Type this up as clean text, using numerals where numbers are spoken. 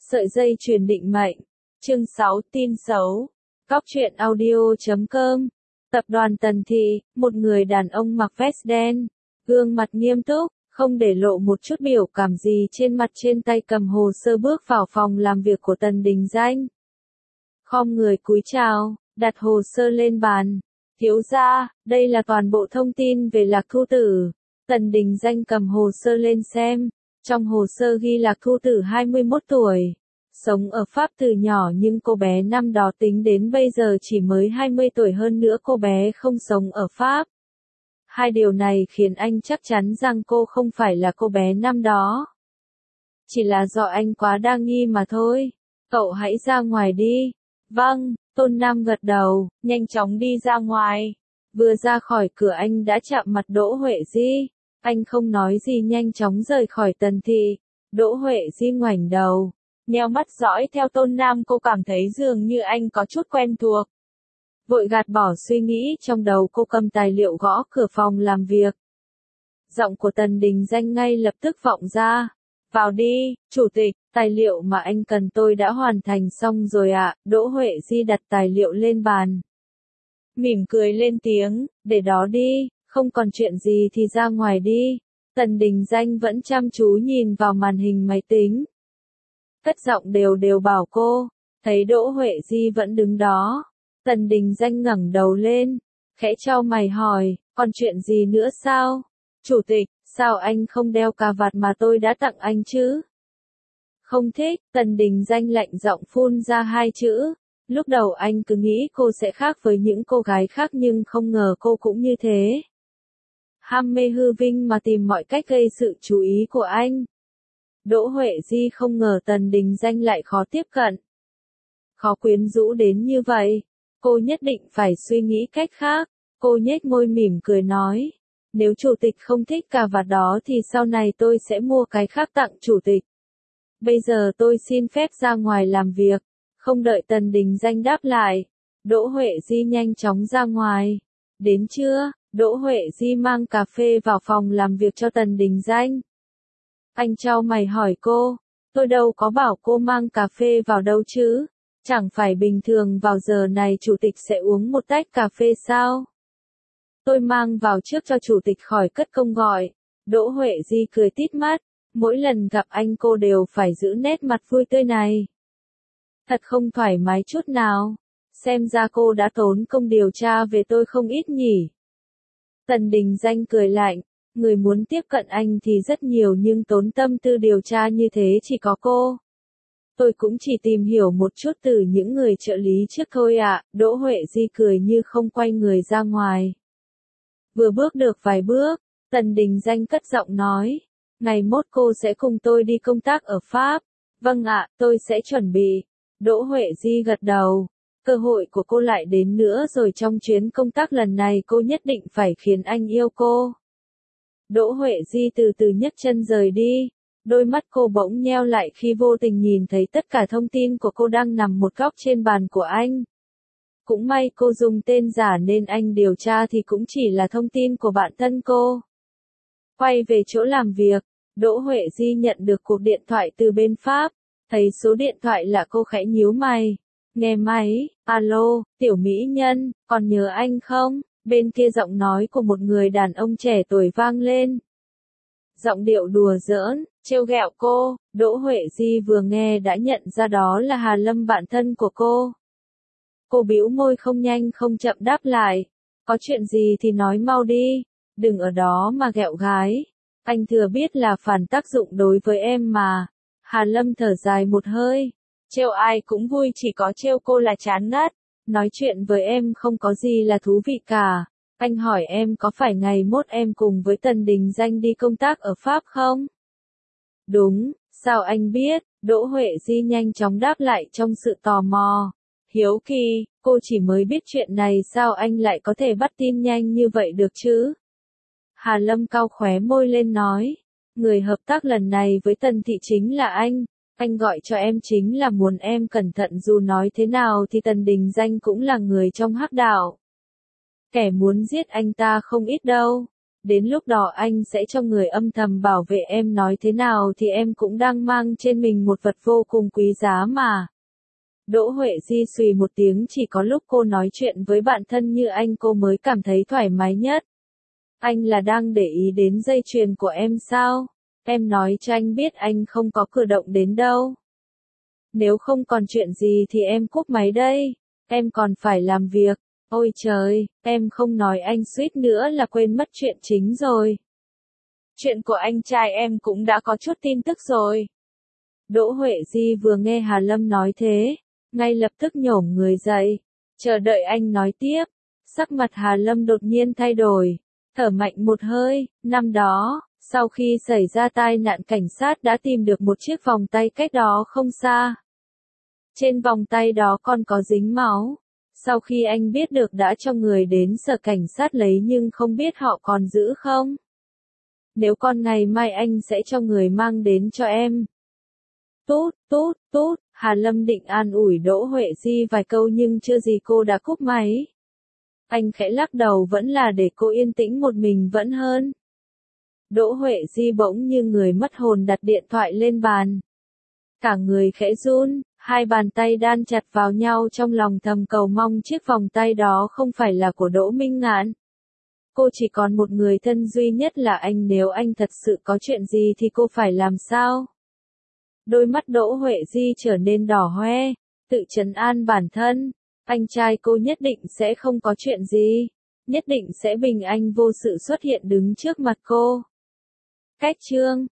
Sợi dây chuyền định mệnh. Chương 6 tin xấu. Góc truyện audio.com. Tập đoàn Tần Thị, một người đàn ông mặc vest đen, gương mặt nghiêm túc, không để lộ một chút biểu cảm gì trên mặt, trên tay cầm hồ sơ bước vào phòng làm việc của Tần Đình Danh. Khom người cúi chào, đặt hồ sơ lên bàn. Thiếu gia, đây là toàn bộ thông tin về Lạc Thu Tử. Tần Đình Danh cầm hồ sơ lên xem. Trong hồ sơ ghi Lạc Thu Tử 21 tuổi. Sống ở Pháp từ nhỏ, nhưng cô bé năm đó tính đến bây giờ chỉ mới 20 tuổi, hơn nữa cô bé không sống ở Pháp. Hai điều này khiến anh chắc chắn rằng cô không phải là cô bé năm đó. Chỉ là do anh quá đa nghi mà thôi. Cậu hãy ra ngoài đi. Vâng, Tôn Nam gật đầu, nhanh chóng đi ra ngoài. Vừa ra khỏi cửa anh đã chạm mặt Đỗ Huệ Di. Anh không nói gì, nhanh chóng rời khỏi Tần Thị. Đỗ Huệ Di ngoảnh đầu, nheo mắt dõi theo Tôn Nam, cô cảm thấy dường như anh có chút quen thuộc. Vội gạt bỏ suy nghĩ trong đầu, cô cầm tài liệu gõ cửa phòng làm việc. Giọng của Tần Đình Danh ngay lập tức vọng ra. Vào đi, chủ tịch, tài liệu mà anh cần tôi đã hoàn thành xong rồi ạ. Đỗ Huệ Di đặt tài liệu lên bàn, mỉm cười lên tiếng, để đó đi, không còn chuyện gì thì ra ngoài đi. Tần Đình Danh vẫn chăm chú nhìn vào màn hình máy tính. Cất giọng đều đều bảo cô. Thấy Đỗ Huệ Di vẫn đứng đó, Tần Đình Danh ngẩng đầu lên, khẽ chau mày hỏi, còn chuyện gì nữa sao? Chủ tịch, sao anh không đeo cà vạt mà tôi đã tặng anh chứ? Không thích. Tần Đình Danh lạnh giọng phun ra hai chữ. Lúc đầu anh cứ nghĩ cô sẽ khác với những cô gái khác, nhưng không ngờ cô cũng như thế. Ham mê hư vinh mà tìm mọi cách gây sự chú ý của anh. Đỗ Huệ Di không ngờ Tần Đình Danh lại khó tiếp cận, khó quyến rũ đến như vậy. Cô nhất định phải suy nghĩ cách khác. Cô nhếch môi mỉm cười nói, nếu chủ tịch không thích cà vạt đó thì sau này tôi sẽ mua cái khác tặng chủ tịch. Bây giờ tôi xin phép ra ngoài làm việc. Không đợi Tần Đình Danh đáp lại, Đỗ Huệ Di nhanh chóng ra ngoài. Đến trưa, Đỗ Huệ Di mang cà phê vào phòng làm việc cho Tần Đình Danh. Anh chau mày hỏi cô, tôi đâu có bảo cô mang cà phê vào đâu chứ? Chẳng phải bình thường vào giờ này chủ tịch sẽ uống một tách cà phê sao? Tôi mang vào trước cho chủ tịch khỏi cất công gọi. Đỗ Huệ Di cười tít mắt, mỗi lần gặp anh cô đều phải giữ nét mặt vui tươi này. Thật không thoải mái chút nào. Xem ra cô đã tốn công điều tra về tôi không ít nhỉ. Tần Đình Danh cười lạnh, người muốn tiếp cận anh thì rất nhiều, nhưng tốn tâm tư điều tra như thế chỉ có cô. Tôi cũng chỉ tìm hiểu một chút từ những người trợ lý trước thôi ạ. Đỗ Huệ Di cười như không, quay người ra ngoài. Vừa bước được vài bước, Tần Đình Danh cất giọng nói, ngày mốt cô sẽ cùng tôi đi công tác ở Pháp. Vâng ạ, tôi sẽ chuẩn bị. Đỗ Huệ Di gật đầu. Cơ hội của cô lại đến nữa rồi, trong chuyến công tác lần này cô nhất định phải khiến anh yêu cô. Đỗ Huệ Di từ từ nhấc chân rời đi. Đôi mắt cô bỗng nheo lại khi vô tình nhìn thấy tất cả thông tin của cô đang nằm một góc trên bàn của anh. Cũng may cô dùng tên giả nên anh điều tra thì cũng chỉ là thông tin của bạn thân cô. Quay về chỗ làm việc, Đỗ Huệ Di nhận được cuộc điện thoại từ bên Pháp. Thấy số điện thoại lạ cô khẽ nhíu mày. Nghe máy, alo, tiểu mỹ nhân, còn nhớ anh không? Bên kia giọng nói của một người đàn ông trẻ tuổi vang lên. Giọng điệu đùa giỡn, trêu ghẹo cô. Đỗ Huệ Di vừa nghe đã nhận ra đó là Hà Lâm, bạn thân của cô. Cô bĩu môi không nhanh không chậm đáp lại. Có chuyện gì thì nói mau đi, đừng ở đó mà ghẹo gái. Anh thừa biết là phản tác dụng đối với em mà. Hà Lâm thở dài một hơi. Trêu ai cũng vui, chỉ có trêu cô là chán ngắt. Nói chuyện với em không có gì là thú vị cả. Anh hỏi em có phải ngày mốt em cùng với Tần Đình Danh đi công tác ở Pháp không? Đúng, sao anh biết? Đỗ Huệ Di nhanh chóng đáp lại trong sự tò mò. Hiếu kỳ, cô chỉ mới biết chuyện này, sao anh lại có thể bắt tin nhanh như vậy được chứ? Hà Lâm cau khóe môi lên nói, người hợp tác lần này với Tần Thị chính là anh gọi cho em chính là muốn em cẩn thận, dù nói thế nào thì Tần Đình Danh cũng là người trong hắc đạo. Kẻ muốn giết anh ta không ít đâu. Đến lúc đó anh sẽ cho người âm thầm bảo vệ em, nói thế nào thì em cũng đang mang trên mình một vật vô cùng quý giá mà. Đỗ Huệ Di xùy một tiếng, chỉ có lúc cô nói chuyện với bạn thân như anh cô mới cảm thấy thoải mái nhất. Anh là đang để ý đến dây chuyền của em sao? Em nói cho anh biết anh không có cử động đến đâu. Nếu không còn chuyện gì thì em cúp máy đây. Em còn phải làm việc. Ôi trời, em không nói anh suýt nữa là quên mất chuyện chính rồi. Chuyện của anh trai em cũng đã có chút tin tức rồi. Đỗ Huệ Di vừa nghe Hà Lâm nói thế, ngay lập tức nhổm người dậy, chờ đợi anh nói tiếp. Sắc mặt Hà Lâm đột nhiên thay đổi, thở mạnh một hơi. Năm đó, sau khi xảy ra tai nạn, cảnh sát đã tìm được một chiếc vòng tay cách đó không xa. Trên vòng tay đó còn có dính máu. Sau khi anh biết được đã cho người đến sở cảnh sát lấy, nhưng không biết họ còn giữ không. Nếu còn ngày mai anh sẽ cho người mang đến cho em. Tút, tút, tút, Hà Lâm định an ủi Đỗ Huệ Di vài câu nhưng chưa gì cô đã cúp máy. Anh khẽ lắc đầu, vẫn là để cô yên tĩnh một mình vẫn hơn. Đỗ Huệ Di bỗng như người mất hồn đặt điện thoại lên bàn. Cả người khẽ run, hai bàn tay đan chặt vào nhau, trong lòng thầm cầu mong chiếc vòng tay đó không phải là của Đỗ Minh Ngạn. Cô chỉ còn một người thân duy nhất là anh, nếu anh thật sự có chuyện gì thì cô phải làm sao? Đôi mắt Đỗ Huệ Di trở nên đỏ hoe, tự trấn an bản thân, anh trai cô nhất định sẽ không có chuyện gì, nhất định sẽ bình an vô sự xuất hiện đứng trước mặt cô. Cách chương